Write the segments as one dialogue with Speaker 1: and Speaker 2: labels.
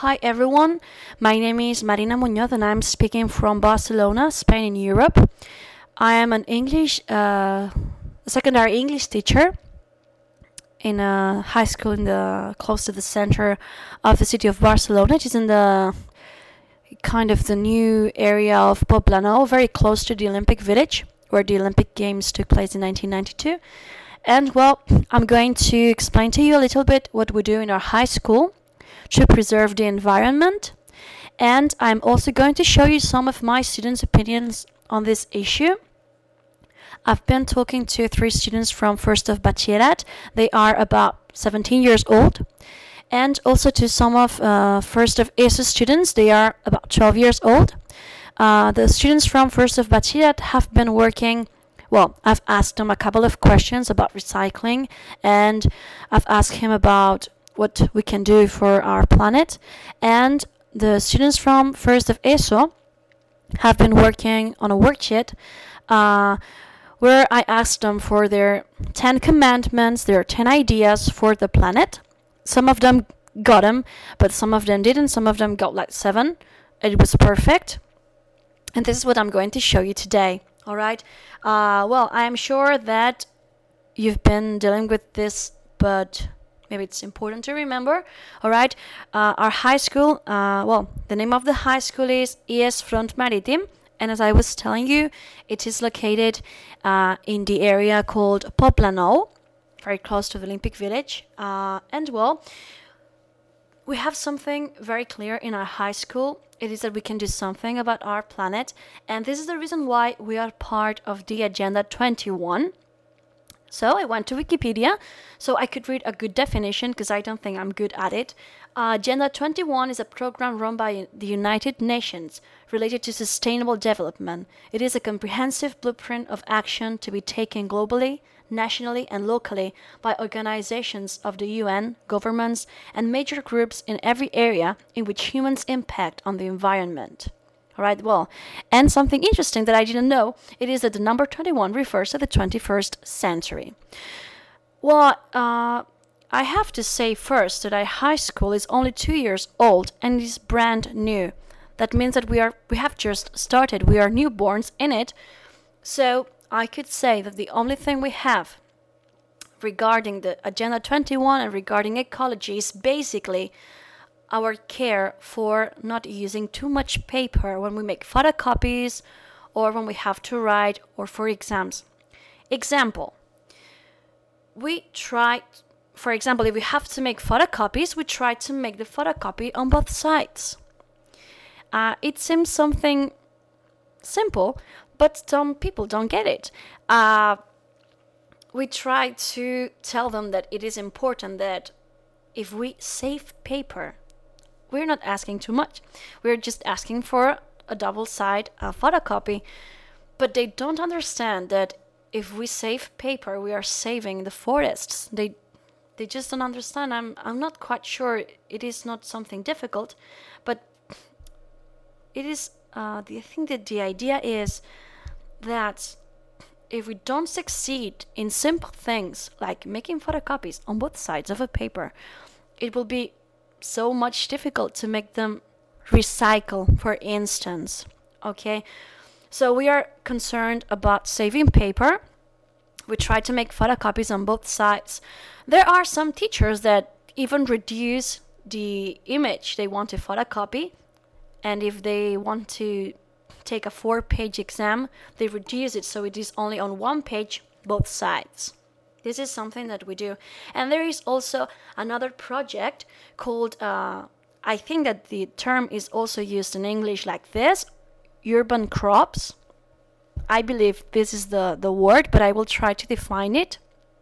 Speaker 1: Hi everyone, my name is Marina Muñoz and I'm speaking from Barcelona, Spain in Europe. I am an secondary English teacher in a high school in the close to the center of the city of Barcelona. It is in the kind of the new area of Poblenou, very close to the Olympic Village, where the Olympic Games took place in 1992. And well, I'm going to explain to you a little bit what we do in our high school to preserve the environment. And I'm also going to show you some of my students' opinions on this issue. I've been talking to 3 students from First of Bachillerat. They are about 17 years old. And also to some of First of ESO students. They are about 12 years old. The students from First of Bachillerat have been working. Well, I've asked them a couple of questions about recycling, and I've asked him about what we can do for our planet. And the students from First of ESO have been working on a worksheet where I asked them for their 10 commandments, their 10 ideas for the planet. Some of them got them, but some of them didn't. Some of them got like 7. It was perfect. And this is what I'm going to show you today. All right. Well, I'm sure that you've been dealing with this, but maybe it's important to remember. All right. Our high school, the name of the high school is ES Front Marítim. And as I was telling you, it is located in the area called Poblenou, very close to the Olympic Village. We have something very clear in our high school. It is that we can do something about our planet. And this is the reason why we are part of the Agenda 21. So I went to Wikipedia so I could read a good definition because I don't think I'm good at it. Agenda 21 is a program run by the United Nations related to sustainable development. It is a comprehensive blueprint of action to be taken globally, nationally and locally by organizations of the UN, governments, and major groups in every area in which humans impact on the environment. Alright, and something interesting that I didn't know, it is that the number 21 refers to the 21st century. I have to say first that our high school is only 2 years old and is brand new. That means that we have just started. We are newborns in it. So I could say that the only thing we have regarding the Agenda 21 and regarding ecology is basically our care for not using too much paper when we make photocopies or when we have to write or for exams. Example, if we have to make photocopies, we try to make the photocopy on both sides. It seems something simple, but some people don't get it. We try to tell them that it is important that if we save paper, we're not asking too much. We're just asking for a double-side photocopy. But they don't understand that if we save paper, we are saving the forests. They just don't understand. I'm not quite sure. It is not something difficult, but it is. I think that the idea is that if we don't succeed in simple things like making photocopies on both sides of a paper, it will be so much difficult to make them recycle, for instance. Okay, so we are concerned about saving paper. We try to make photocopies on both sides. There are some teachers that even reduce the image they want to photocopy, and if they want to take a 4-page exam, they reduce it so it is only on 1 page, both sides. This is something that we do. And there is also another project called, I think that the term is also used in English like this, urban crops. I believe this is the word, but I will try to define it.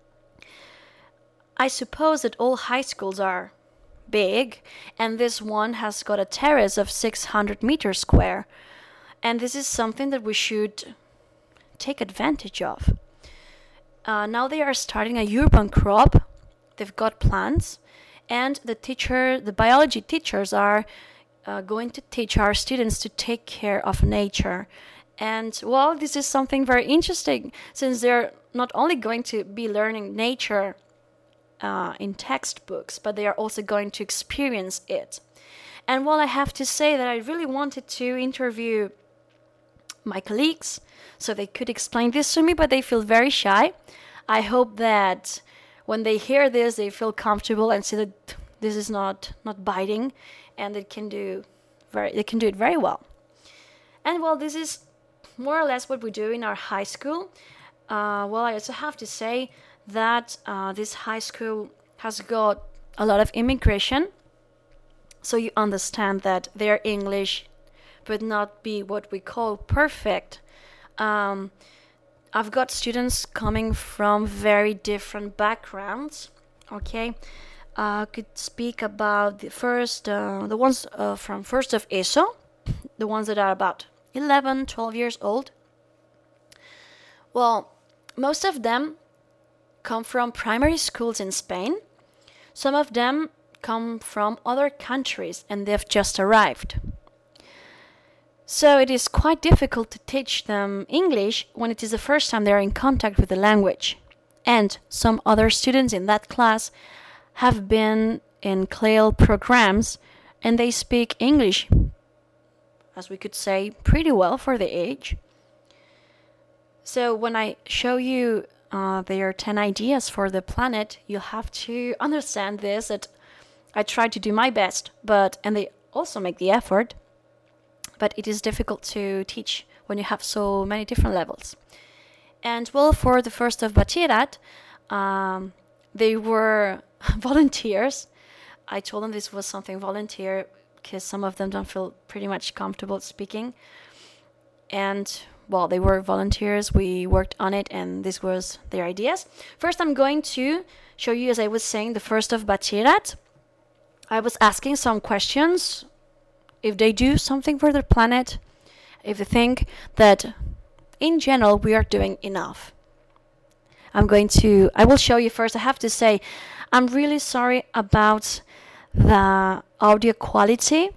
Speaker 1: I suppose that all high schools are big, and this one has got a terrace of 600 meters square. And this is something that we should take advantage of. Now they are starting a urban crop. They've got plants, and the biology teachers are going to teach our students to take care of nature. And this is something very interesting since they're not only going to be learning nature in textbooks, but they are also going to experience it. And well, I have to say that I really wanted to interview my colleagues so they could explain this to me, but they feel very shy. I hope that when they hear this, they feel comfortable and see that this is not biting, and they can do it very well. And well, this is more or less what we do in our high school. Well, I also have to say that this high school has got a lot of immigration, so you understand that their English would not be what we call perfect. I've got students coming from very different backgrounds. Okay, I could speak about the ones from first of ESO, the ones that are about 11, 12 years old. Well, most of them come from primary schools in Spain. Some of them come from other countries and they've just arrived. So it is quite difficult to teach them English when it is the first time they're in contact with the language. And some other students in that class have been in CLAIL programs and they speak English, as we could say, pretty well for the age. So when I show you their 10 ideas for the planet, you'll have to understand this, that I try to do my best, and they also make the effort, but it is difficult to teach when you have so many different levels. And well, for the first of Bachillerat, they were volunteers. I told them this was something volunteer because some of them don't feel pretty much comfortable speaking. And well, they were volunteers, we worked on it, and this was their ideas. First, I'm going to show you, as I was saying, the first of Bachillerat. I was asking some questions, if they do something for their planet, if they think that, in general, we are doing enough. I will show you first. I have to say, I'm really sorry about the audio quality.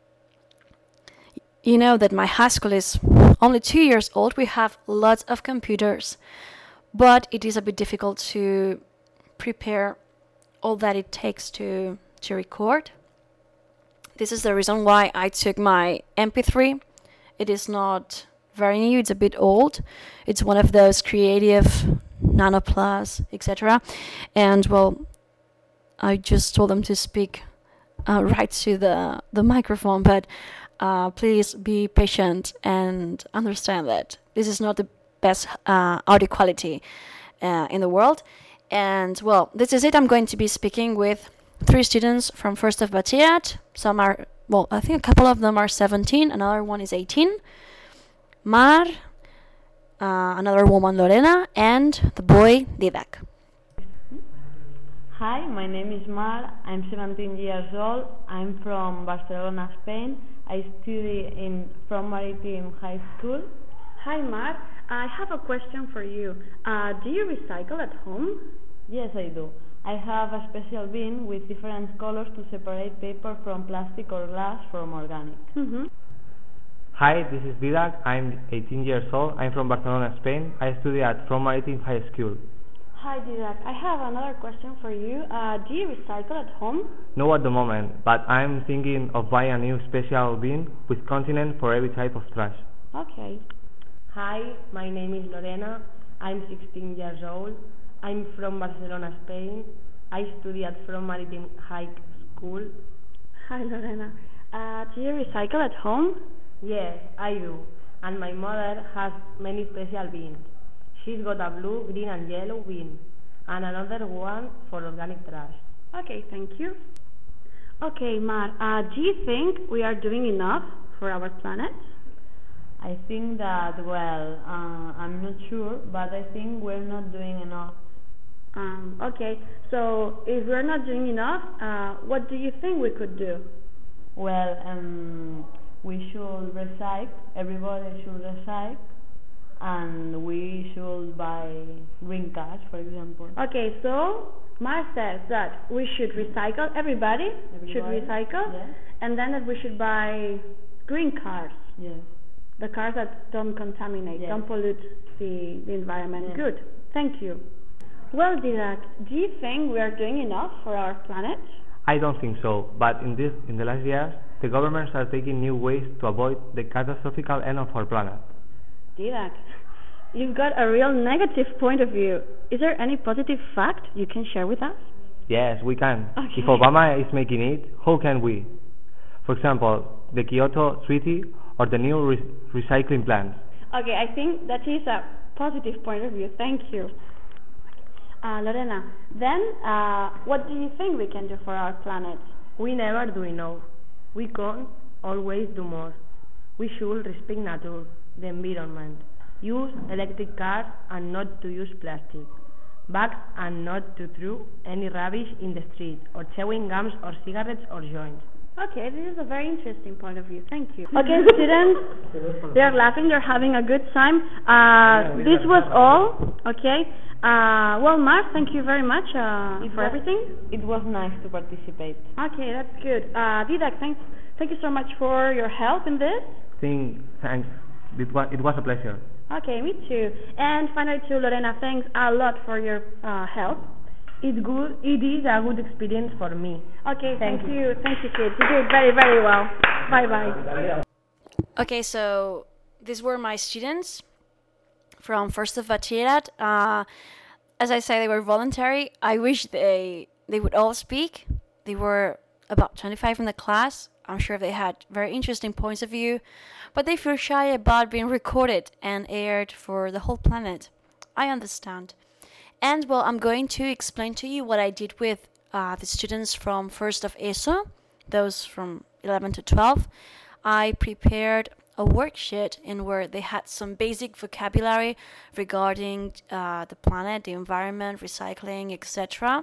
Speaker 1: You know that my high school is only 2 years old. We have lots of computers, but it is a bit difficult to prepare all that it takes to record. This is the reason why I took my MP3. It is not very new, it's a bit old. It's one of those Creative Nano Plus, etc. And well, I just told them to speak right to the microphone, but please be patient and understand that this is not the best audio quality in the world. And well, this is it. I'm going to be speaking with 3 students from first of Bachillerat. Some are, well, I think a couple of them are 17, another one is 18. Mar, another woman, Lorena, and the boy, Didac.
Speaker 2: Hi, my name is Mar. I'm 17 years old. I'm from Barcelona, Spain. I study in Front Maritime High School.
Speaker 3: Hi, Mar. I have a question for you. Do you recycle at home?
Speaker 2: Yes, I do. I have a special bin with different colors to separate paper from plastic or glass from organic.
Speaker 3: Mm-hmm.
Speaker 4: Hi, this is Didac. I'm 18 years old. I'm from Barcelona, Spain. I study at Front Maritime High School.
Speaker 3: Hi, Didac. I have another question for you. Do you recycle at home?
Speaker 4: No at the moment, but I'm thinking of buying a new special bin with continent for every type of trash.
Speaker 3: Okay.
Speaker 2: Hi, my name is Lorena. I'm 16 years old. I'm from Barcelona, Spain. I study at Front Maritime High School.
Speaker 3: Hi, Lorena. Do you recycle at home?
Speaker 2: Yes, I do. And my mother has many special bins. She's got a blue, green and yellow bin, and another one for organic trash.
Speaker 3: Okay, thank you. Okay, Mar, do you think we are doing enough for our planet?
Speaker 2: I think that, well, I'm not sure, but I think we're not doing enough.
Speaker 3: Okay, so if we're not doing enough, what do you think we could do?
Speaker 2: Well, we should recycle, everybody should recycle, and we should buy green cars, for example.
Speaker 3: Okay, so Mar says that we should recycle, everybody should recycle,
Speaker 2: yes.
Speaker 3: And then that we should buy green cars.
Speaker 2: Yes.
Speaker 3: The cars that don't contaminate,
Speaker 2: yes.
Speaker 3: don't pollute the environment.
Speaker 2: Yes.
Speaker 3: Good, thank you. Well, Didac, do you think we are doing enough for our planet?
Speaker 4: I don't think so, but in the last years the governments are taking new ways to avoid the catastrophic end of our planet.
Speaker 3: Didac, you've got a real negative point of view. Is there any positive fact you can share with us?
Speaker 4: Yes, we can.
Speaker 3: Okay.
Speaker 4: If Obama is making it, how can we? For example, the Kyoto Treaty or the new recycling plants.
Speaker 3: Okay, I think that is a positive point of view. Thank you. Lorena, then what do you think we can do for our planet?
Speaker 2: We never do enough. We can always do more. We should respect nature, the environment, use electric cars and not to use plastic, bags and not to throw any rubbish in the street, or chewing gums or cigarettes or joints.
Speaker 3: Okay, this is a very interesting point of view. Thank you. Okay, students, they're laughing, they're having a good time. This was all. Okay. Well, Mark, thank you very much for everything.
Speaker 2: It was nice to participate.
Speaker 3: Okay, that's good. Didac, thank you so much for your help in this.
Speaker 4: Thanks. It was a pleasure.
Speaker 3: Okay, me too. And finally to Lorena, thanks a lot for your help.
Speaker 2: It is a good experience for me.
Speaker 3: Okay, thank you. Thank you, kids. You did very, very well. Bye-bye.
Speaker 1: Okay, so these were my students from first of bachillerato. As I say, they were voluntary. I wish they would all speak. They were about 25 in the class. I'm sure they had very interesting points of view, but they feel shy about being recorded and aired for the whole planet. I understand. And well, I'm going to explain to you what I did with the students from first of ESO, those from 11 to 12. I prepared a worksheet in where they had some basic vocabulary regarding the planet, the environment, recycling, etc.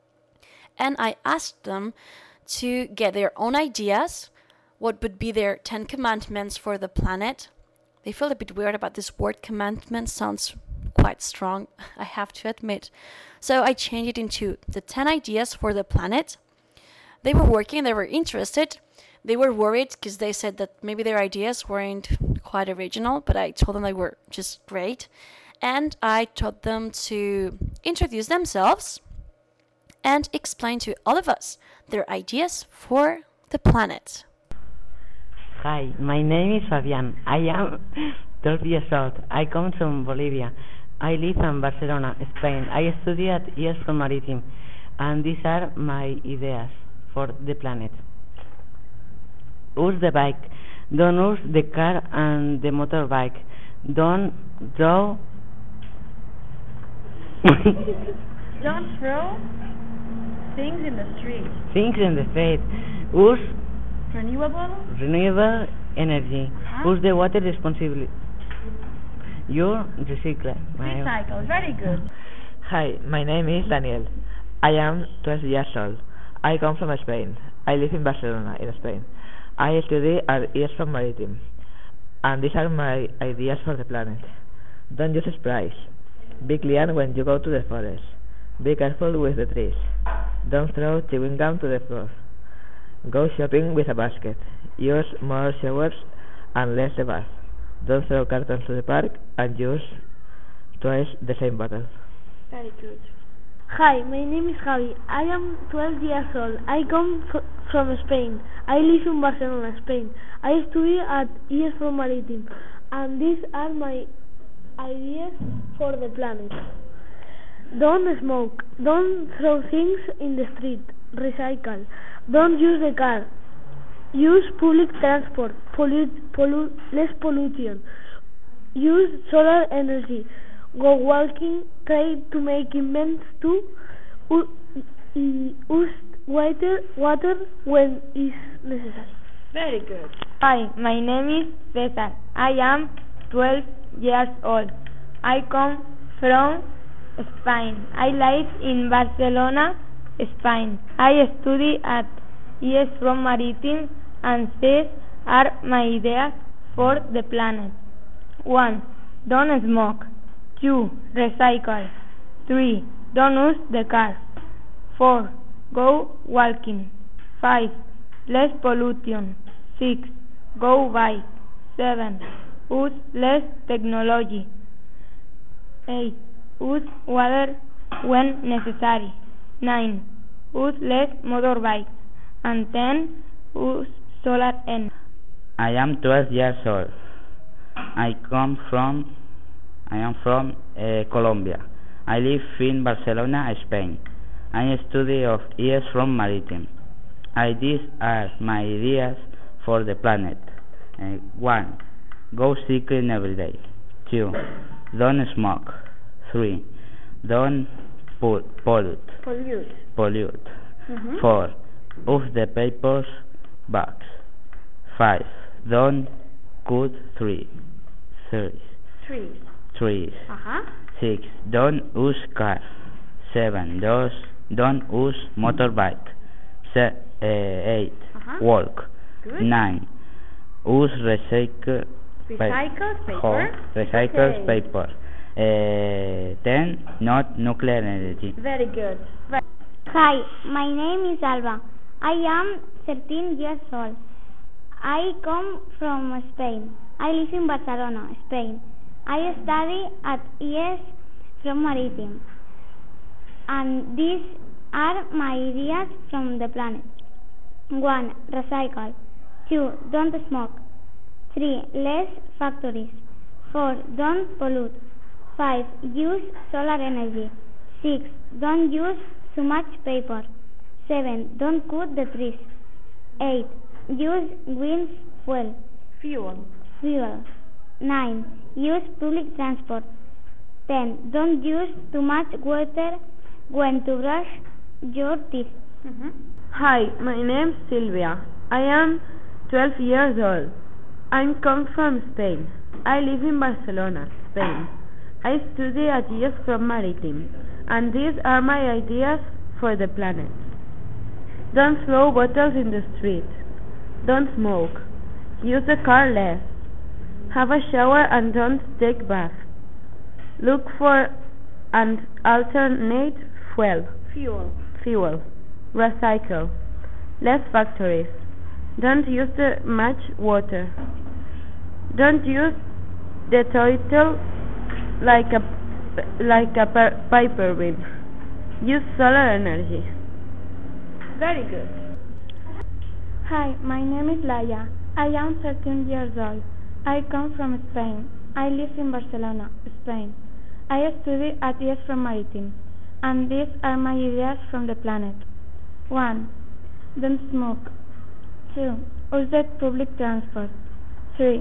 Speaker 1: And I asked them to get their own ideas, what would be their 10 commandments for the planet. They feel a bit weird about this word commandment, sounds quite strong, I have to admit. So I changed it into the 10 ideas for the planet. They were working, they were interested. They were worried because they said that maybe their ideas weren't quite original, but I told them they were just great. And I taught them to introduce themselves and explain to all of us their ideas for the planet.
Speaker 5: Hi, my name is Fabian. I am 12 years old. I come from Bolivia. I live in Barcelona, Spain. I study at ES from Maritime, and these are my ideas for the planet. Use the bike. Don't use the car and the motorbike. Don't throw.
Speaker 3: Don't throw things in the street.
Speaker 5: Things in the street. Use renewable energy. Use the water responsibly. You recycle.
Speaker 3: Recycle. Very good.
Speaker 6: Hi, my name is Daniel. I am 12 years old. I come from Spain. I live in Barcelona, in Spain. I study at ES from Maritime, and these are my ideas for the planet. Don't use sprays. Be clear when you go to the forest. Be careful with the trees. Don't throw chewing gum to the floor. Go shopping with a basket. Use more showers and less the bath. Don't throw cartons to the park and use twice the same bottle.
Speaker 3: Very good.
Speaker 7: Hi, my name is Javi. I am 12 years old. I come from Spain. I live in Barcelona, Spain. I study at ES from Maritime, and these are my ideas for the planet. Don't smoke. Don't throw things in the street. Recycle. Don't use the car. Use public transport. Less pollution. Use solar energy. Go walking. Try to make amends to use water when is necessary.
Speaker 3: Very good.
Speaker 8: Hi, my name is Cesar. I am 12 years old. I come from Spain. I live in Barcelona, Spain. I study at ES from Maritime, and these are my ideas for the planet. 1. Don't smoke. 2. Recycle. 3. Don't use the car. 4. Go walking. 5. Less pollution. 6. Go bike. 7. Use less technology. 8. Use water when necessary. 9. Use less motorbike. And 10. Use solar energy.
Speaker 9: I am 12 years old. I am from Colombia. I live in Barcelona, Spain. I study of years from maritime. These are my ideas for the planet. 1. Go cycling every day. 2. Don't smoke. 3. Don't pollute. 4. Use the paper bags. 5. Don't cut trees. 6. Don't use cars. 7. Don't use motorbike. 8. Walk.
Speaker 3: Good.
Speaker 9: 9. Use recycled paper. 10. Not nuclear energy.
Speaker 3: Very good.
Speaker 10: Hi, my name is Alba. I am 13 years old. I come from Spain. I live in Barcelona, Spain. I study at IES from Maritime. And these are my ideas from the planet. 1. Recycle. 2. Don't smoke. 3. Less factories. 4. Don't pollute. 5. Use solar energy. 6. Don't use too much paper. 7. Don't cut the trees. 8. Use green fuel. 9. Use public transport. 10. Don't use too much water when to brush your teeth.
Speaker 2: Hi, my name is Silvia. I am 12 years old. I come from Spain. I live in Barcelona, Spain. I study at IES from Maritime, and these are my ideas for the planet. Don't throw bottles in the street. Don't smoke. Use the car less. Have a shower and don't take bath. Look for and alternate fuel. Recycle. Less factories. Don't use too much water. Don't use the toilet like a paper bin. Use solar energy.
Speaker 3: Very good.
Speaker 8: Hi, my name is Laia. I am 13 years old. I come from Spain. I live in Barcelona, Spain. I study at IES from Maritime, and these are my ideas from the planet. 1. Don't smoke. 2. Use the public transport. 3.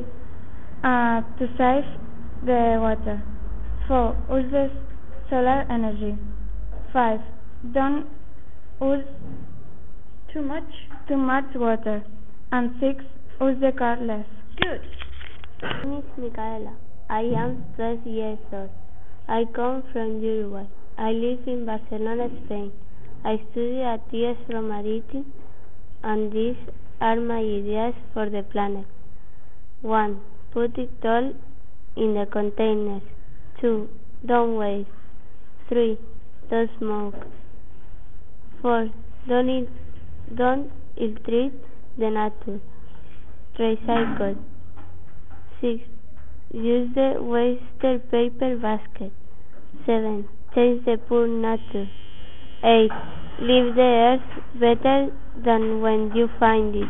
Speaker 8: To save the water. 4. Use the solar energy. 5. Don't use too much water. And 6. Use the car less.
Speaker 3: Good.
Speaker 7: My name is Micaela. I am 12 years old. I come from Uruguay. I live in Barcelona, Spain. I study at IES from Maritime, and these are my ideas for the planet. 1. Put it all in the containers. 2. Don't waste. 3. Don't smoke. 4. Don't ill-treat the nature. Recycle. 6. Use the wasted paper basket. 7. Change the poor nature. 8. Leave the earth better than when you find it.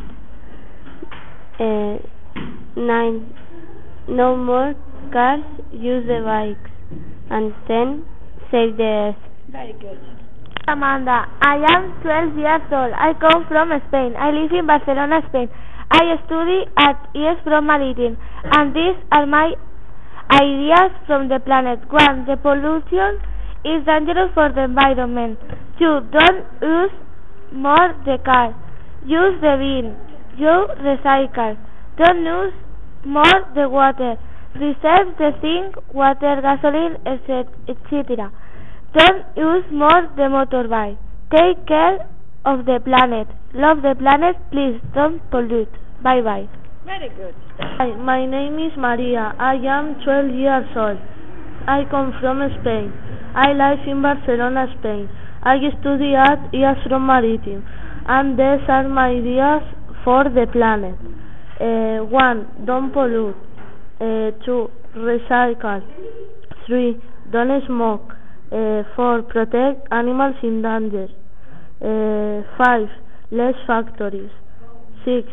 Speaker 7: 9. No more cars, use the bikes. And 10. Save the earth.
Speaker 3: Very good.
Speaker 10: Amanda, I am 12 years old. I come from Spain. I live in Barcelona, Spain. I study at IES from Maritime, and these are my ideas from the planet. 1. The pollution is dangerous for the environment. 2. Don't use more the car. Use the bin. You recycle. Don't use more the water. Reserve the thing, water, gasoline, etc. Don't use more the motorbike. Take care of the planet. Love the planet, please don't pollute. Bye bye.
Speaker 3: Very good.
Speaker 7: Hi, my name is Maria. I am 12 years old. I come from Spain. I live in Barcelona, Spain. I study at IES from Maritime, and these are my ideas for the planet. 1. Don't pollute. 2. Recycle. 3. Don't smoke. 4. Protect animals in danger. 5. Less factories. 6.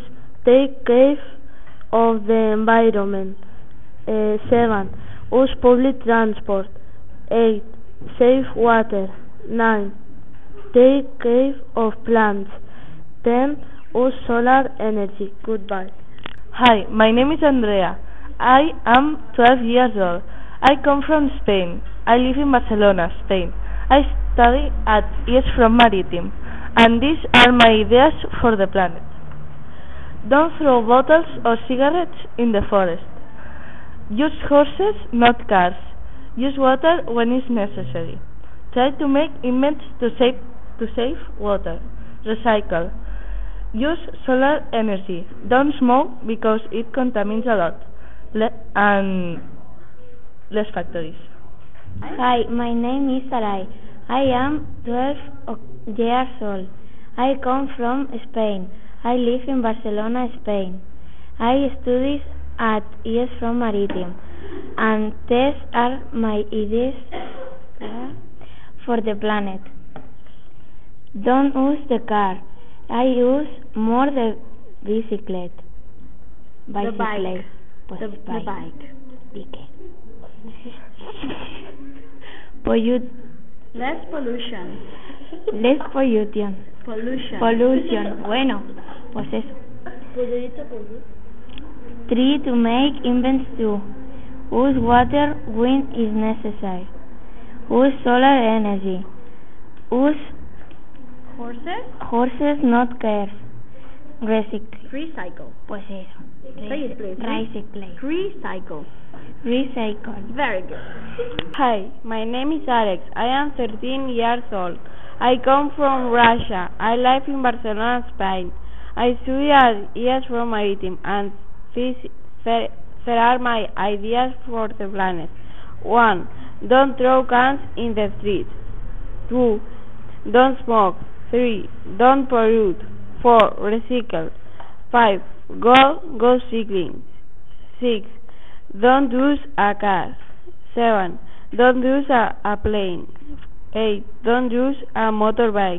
Speaker 7: Take care of the environment. 7. Use public transport. 8. Save water. 9. Take care of plants. 10. Use solar energy. Goodbye.
Speaker 11: Hi, my name is Andrea. I am 12 years old. I come from Spain. I live in Barcelona, Spain. I study at ES from Maritime, and these are my ideas for the planet. Don't throw bottles or cigarettes in the forest. Use horses, not cars. Use water when it's necessary. Try to make invents to save water. Recycle. Use solar energy. Don't smoke because it contaminates a lot. And less factories.
Speaker 8: Hi, my name is Sarai. I am 12 years old. I come from Spain. I live in Barcelona, Spain. I study at ES from Maritime, and these are my ideas for the planet. Don't use the car. I use more the bicycle.
Speaker 3: The bike. The bike. Less pollution.
Speaker 8: Less pollution.
Speaker 3: Pollution.
Speaker 8: Bueno, pues eso. 3. To make invents too. Use water when is necessary. Use solar energy. Use horses, not cars.
Speaker 3: Recycle.
Speaker 8: Pues eso.
Speaker 3: Say it, please.
Speaker 8: Recycle.
Speaker 3: Recycle. Very good.
Speaker 11: Hi, my name is Alex. I am 13 years old. I come from Russia. I live in Barcelona, Spain. I study at ES from Maritime, and these are my ideas for the planet. 1. Don't throw cans in the street. 2. Don't smoke. 3. Don't pollute. 4. Recycle. 5. Go cycling. 6. Don't use a car. 7. Don't use a plane. 8. Don't use a motorbike.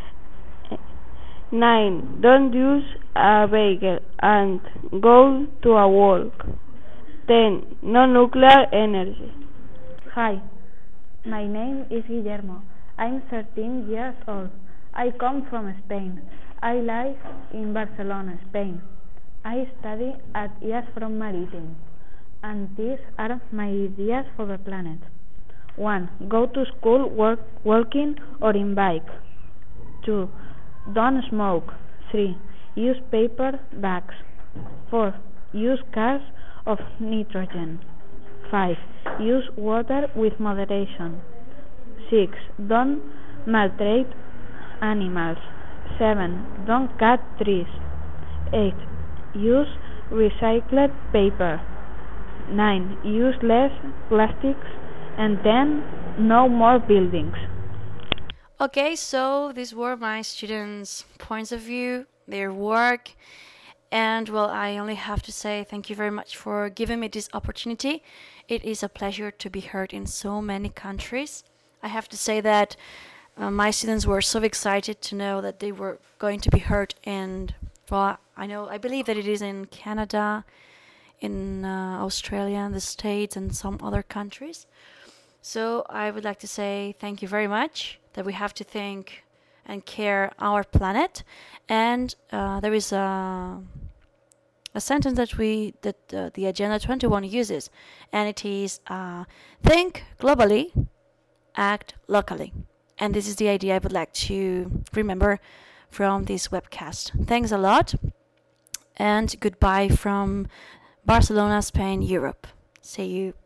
Speaker 11: 9. Don't use a vehicle and go to a walk. 10. No nuclear energy.
Speaker 12: Hi, my name is Guillermo. I'm 13 years old. I come from Spain. I live in Barcelona, Spain. I study at ES from Maritime, and these are my ideas for the planet. 1. Go to school walking or in bike. 2. Don't smoke. 3. Use paper bags. 4. Use cars of nitrogen. 5. Use water with moderation. 6. Don't maltreat animals. 7. Don't cut trees. 8. Use recycled paper. 9. Use less plastics. And 10. No more buildings.
Speaker 1: Okay, so these were my students' points of view, their work, and well, I only have to say thank you very much for giving me this opportunity. It is a pleasure to be heard in so many countries. I have to say that my students were so excited to know that they were going to be heard, and well, I believe that it is in Canada, in Australia, the States, and some other countries. So I would like to say thank you very much, that we have to think and care our planet. And there is a sentence that the Agenda 21 uses, and it is think globally, act locally. And this is the idea I would like to remember from this webcast. Thanks a lot, and goodbye from Barcelona, Spain, Europe. See you.